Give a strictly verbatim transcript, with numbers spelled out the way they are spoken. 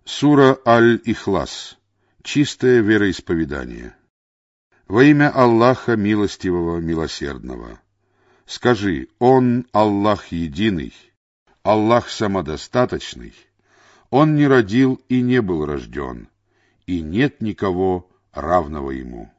Сура Аль-Ихлас. Чистое вероисповедание. Во имя Аллаха Милостивого, Милосердного. Скажи: Он Аллах Единый, Аллах Самодостаточный, Он не родил и не был рожден, и нет никого равного Ему.